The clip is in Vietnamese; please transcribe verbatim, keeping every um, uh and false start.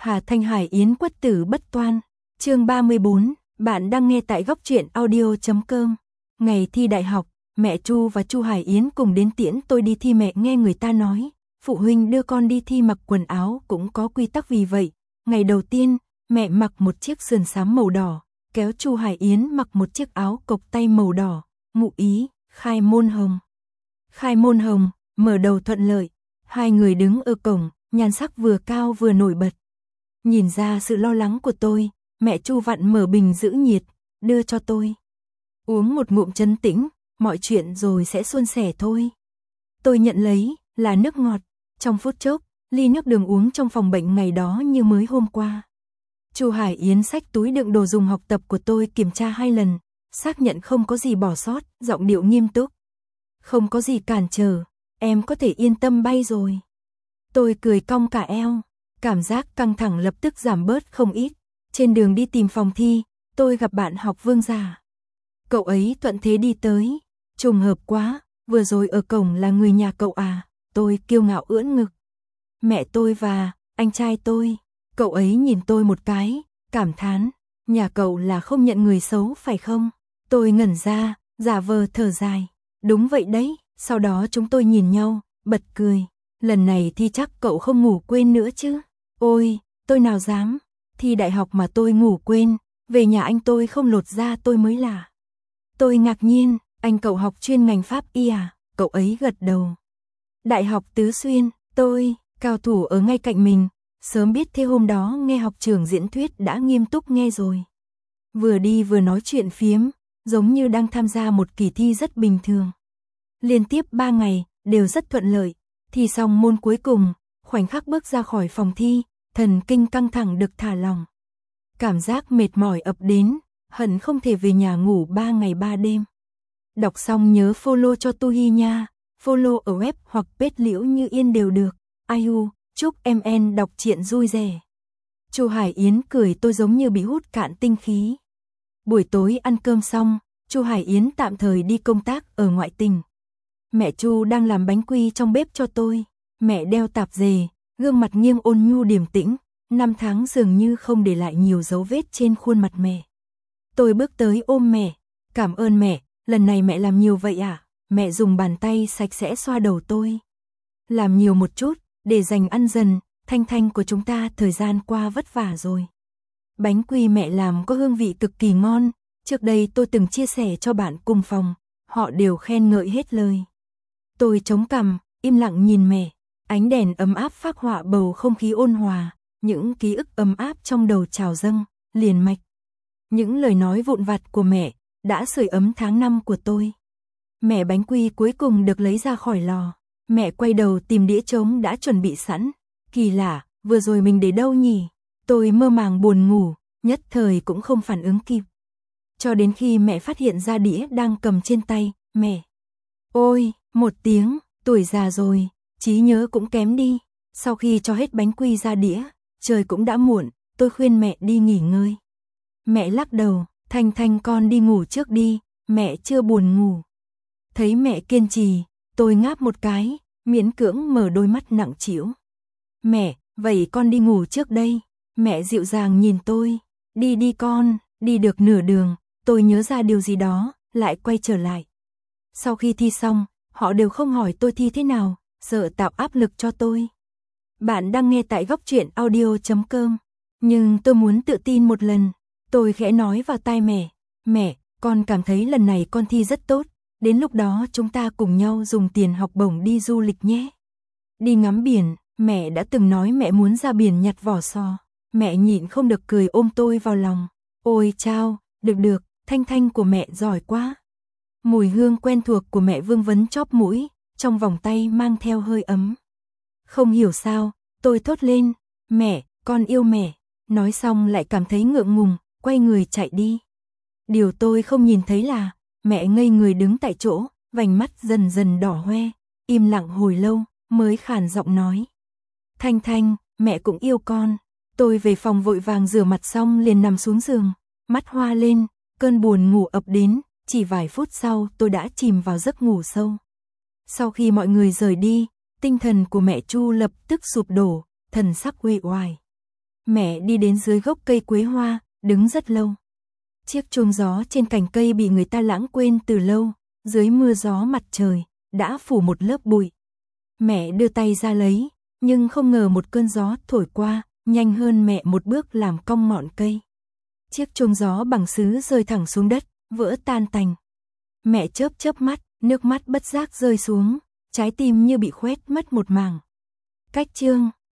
Hà Thanh Hải Yến quất tử bất toan. Chương ba mươi bốn, bạn đang nghe tại góc truyện audio chấm com. Ngày thi đại học, mẹ Chu và Chu Hải Yến cùng đến tiễn tôi đi thi. Mẹ nghe người ta nói, phụ huynh đưa con đi thi mặc quần áo cũng có quy tắc, vì vậy, ngày đầu tiên, mẹ mặc một chiếc sườn xám màu đỏ, kéo Chu Hải Yến mặc một chiếc áo cộc tay màu đỏ, ngụ ý, khai môn hồng. Khai môn hồng, mở đầu thuận lợi, hai người đứng ở cổng, nhan sắc vừa cao vừa nổi bật. Nhìn ra sự lo lắng của tôi, mẹ Chu vặn mở bình giữ nhiệt, đưa cho tôi. Uống một ngụm trấn tĩnh, mọi chuyện rồi sẽ suôn sẻ thôi. Tôi nhận lấy, là nước ngọt. Trong phút chốc, ly nước đường uống trong phòng bệnh ngày đó như mới hôm qua. Chu Hải Yến xách túi đựng đồ dùng học tập của tôi kiểm tra hai lần, xác nhận không có gì bỏ sót, giọng điệu nghiêm túc. Không có gì cản trở, em có thể yên tâm bay rồi. Tôi cười cong cả eo, cảm giác căng thẳng lập tức giảm bớt không ít. Trên đường đi tìm phòng thi, tôi gặp bạn học Vương Giả. Cậu ấy thuận thế đi tới, trùng hợp quá, vừa rồi ở cổng là người nhà cậu à, tôi kiêu ngạo ưỡn ngực. Mẹ tôi và anh trai tôi. Cậu ấy nhìn tôi một cái, cảm thán, nhà cậu là không nhận người xấu phải không? Tôi ngẩn ra, giả vờ thở dài. Đúng vậy đấy, sau đó chúng tôi nhìn nhau, bật cười. Lần này thi chắc cậu không ngủ quên nữa chứ? Ôi, tôi nào dám, thi đại học mà tôi ngủ quên, về nhà anh tôi không lột ra tôi mới lạ. Tôi ngạc nhiên, anh cậu học chuyên ngành pháp y à? Cậu ấy gật đầu. Đại học Tứ Xuyên, tôi, cao thủ ở ngay cạnh mình, sớm biết thế hôm đó nghe học trưởng diễn thuyết đã nghiêm túc nghe rồi. Vừa đi vừa nói chuyện phiếm, giống như đang tham gia một kỳ thi rất bình thường. Liên tiếp ba ngày, đều rất thuận lợi, thi xong môn cuối cùng, khoảnh khắc bước ra khỏi phòng thi, thần kinh căng thẳng được thả lỏng. Cảm giác mệt mỏi ập đến, hận không thể về nhà ngủ ba ngày ba đêm. Đọc xong nhớ follow cho Tu Hi nha, follow ở web hoặc page Liễu Như Yên đều được. Ai u, chúc em en đọc truyện vui vẻ. Chu Hải Yến cười tôi giống như bị hút cạn tinh khí. Buổi tối ăn cơm xong, Chu Hải Yến tạm thời đi công tác ở ngoại tỉnh. Mẹ Chu đang làm bánh quy trong bếp cho tôi. Mẹ đeo tạp dề, gương mặt nghiêng ôn nhu điềm tĩnh, năm tháng dường như không để lại nhiều dấu vết trên khuôn mặt mẹ. Tôi bước tới ôm mẹ, cảm ơn mẹ, lần này mẹ làm nhiều vậy à? Mẹ dùng bàn tay sạch sẽ xoa đầu tôi. Làm nhiều một chút, để dành ăn dần, Thanh Thanh của chúng ta thời gian qua vất vả rồi. Bánh quy mẹ làm có hương vị cực kỳ ngon, trước đây tôi từng chia sẻ cho bạn cùng phòng, họ đều khen ngợi hết lời. Tôi chống cằm, im lặng nhìn mẹ, ánh đèn ấm áp phác họa bầu không khí ôn hòa, những ký ức ấm áp trong đầu trào dâng, liền mạch. Những lời nói vụn vặt của mẹ đã sưởi ấm tháng năm của tôi. Mẹ bánh quy cuối cùng được lấy ra khỏi lò. Mẹ quay đầu tìm đĩa trống đã chuẩn bị sẵn. Kỳ lạ, vừa rồi mình để đâu nhỉ? Tôi mơ màng buồn ngủ, nhất thời cũng không phản ứng kịp. Cho đến khi mẹ phát hiện ra đĩa đang cầm trên tay, mẹ. Ôi, một tiếng, tuổi già rồi, trí nhớ cũng kém đi. Sau khi cho hết bánh quy ra đĩa, trời cũng đã muộn, tôi khuyên mẹ đi nghỉ ngơi. Mẹ lắc đầu, Thanh Thanh con đi ngủ trước đi, mẹ chưa buồn ngủ. Thấy mẹ kiên trì, tôi ngáp một cái, miễn cưỡng mở đôi mắt nặng trĩu. Mẹ, vậy con đi ngủ trước đây. Mẹ dịu dàng nhìn tôi, đi đi con, đi được nửa đường, tôi nhớ ra điều gì đó, lại quay trở lại. Sau khi thi xong, họ đều không hỏi tôi thi thế nào, sợ tạo áp lực cho tôi. Bạn đang nghe tại góc truyện audio chấm com, nhưng tôi muốn tự tin một lần. Tôi khẽ nói vào tai mẹ, mẹ, con cảm thấy lần này con thi rất tốt, đến lúc đó chúng ta cùng nhau dùng tiền học bổng đi du lịch nhé. Đi ngắm biển, mẹ đã từng nói mẹ muốn ra biển nhặt vỏ sò. Mẹ nhịn không được cười ôm tôi vào lòng. Ôi chao, được được, Thanh Thanh của mẹ giỏi quá. Mùi hương quen thuộc của mẹ vương vấn chóp mũi, trong vòng tay mang theo hơi ấm. Không hiểu sao, tôi thốt lên, mẹ, con yêu mẹ. Nói xong lại cảm thấy ngượng ngùng, quay người chạy đi. Điều tôi không nhìn thấy là, mẹ ngây người đứng tại chỗ, vành mắt dần dần đỏ hoe, im lặng hồi lâu, mới khàn giọng nói. Thanh Thanh, mẹ cũng yêu con. Tôi về phòng vội vàng rửa mặt xong liền nằm xuống giường, mắt hoa lên, cơn buồn ngủ ập đến, chỉ vài phút sau tôi đã chìm vào giấc ngủ sâu. Sau khi mọi người rời đi, tinh thần của mẹ Chu lập tức sụp đổ, thần sắc uể oải. Mẹ đi đến dưới gốc cây quế hoa, đứng rất lâu. Chiếc chuông gió trên cành cây bị người ta lãng quên từ lâu, dưới mưa gió mặt trời, đã phủ một lớp bụi. Mẹ đưa tay ra lấy, nhưng không ngờ một cơn gió thổi qua, nhanh hơn mẹ một bước làm cong ngọn cây. Chiếc chuông gió bằng sứ rơi thẳng xuống đất, vỡ tan tành. Mẹ chớp chớp mắt, nước mắt bất giác rơi xuống, trái tim như bị khoét mất một mảng. Cách chương